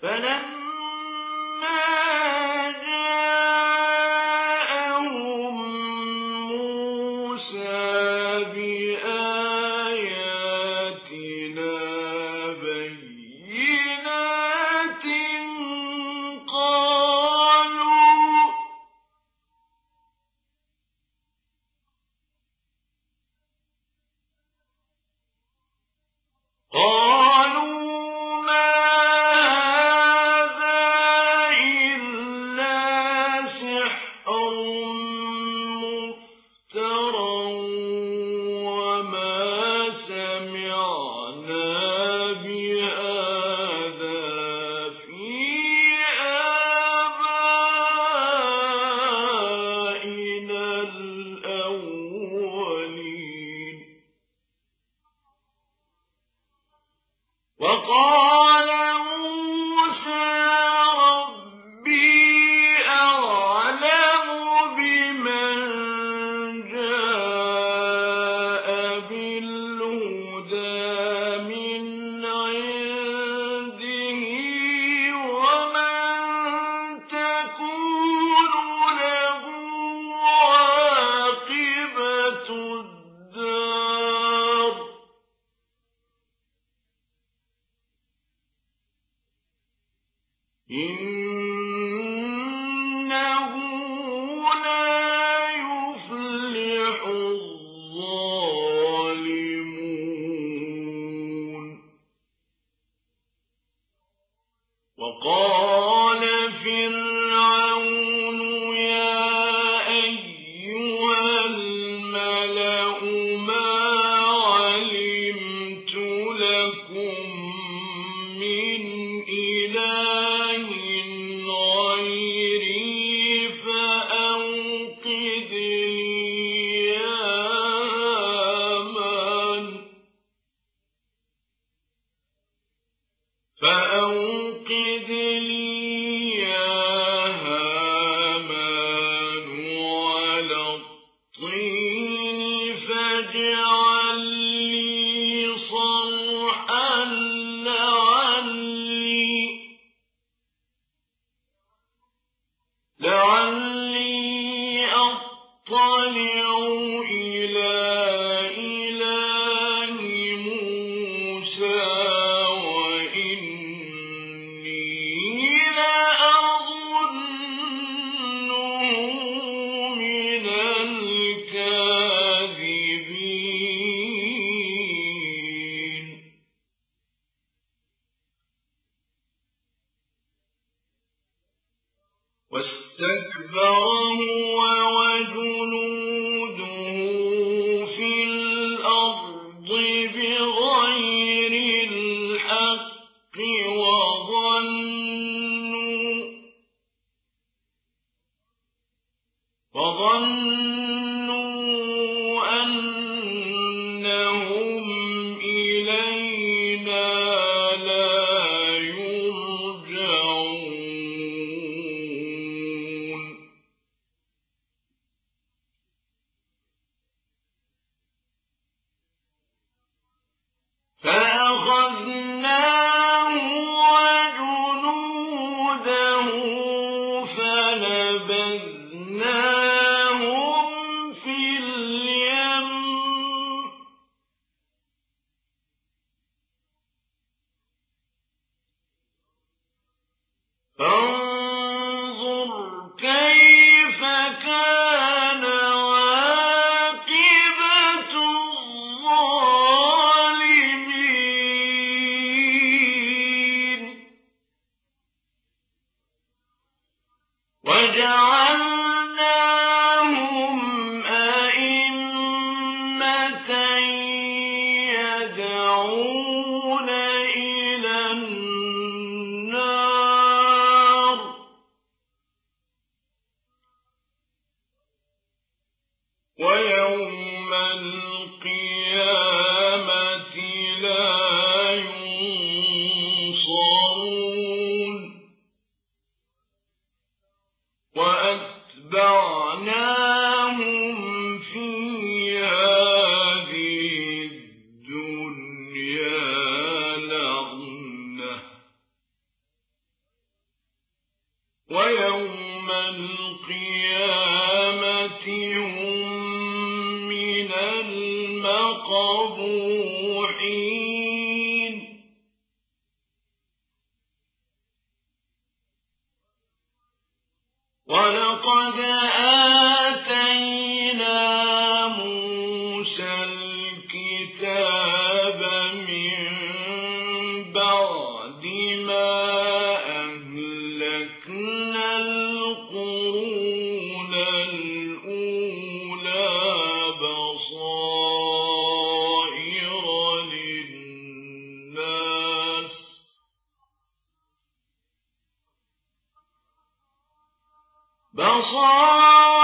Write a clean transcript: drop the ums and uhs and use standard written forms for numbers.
فلما جاءهم موسى بآياتنا بينات قالوا ما هذا إلا سحر مفترى وما سمعنا بهذا في آبائنا الأولين. وقال موسى ربي أعلم بمن جاء بالهدى من عنده ومن تكون له عاقبة الدار إنه لا يفلح الظالمون. وقال فرعون يا أيها الملأ ما علمت لكم من إله غيري فأوقد لي يا هامان على الطين فاجعل لي صرحا لعلي أطلع إلى إله موسى وإني لأظنه من الكاذبين. واستكبر هو وجنوده في الأرض بغير الحق وظنوا أنهم إلينا لا يرجعون. فأخذناه وجنوده فنبذناهم في اليم فانظر كيف كان عاقبة الظالمين. وجعلناهم أئمة يدعون إلى النار ويوم القيامة لا ينصرون. وأتبعناهم في هذه الدنيا لعنة ويوم القيامة هم من المقبوحين ولقد آتينا موسى الكتاب من بعد ما أهلكنا القرون الأولى بصائر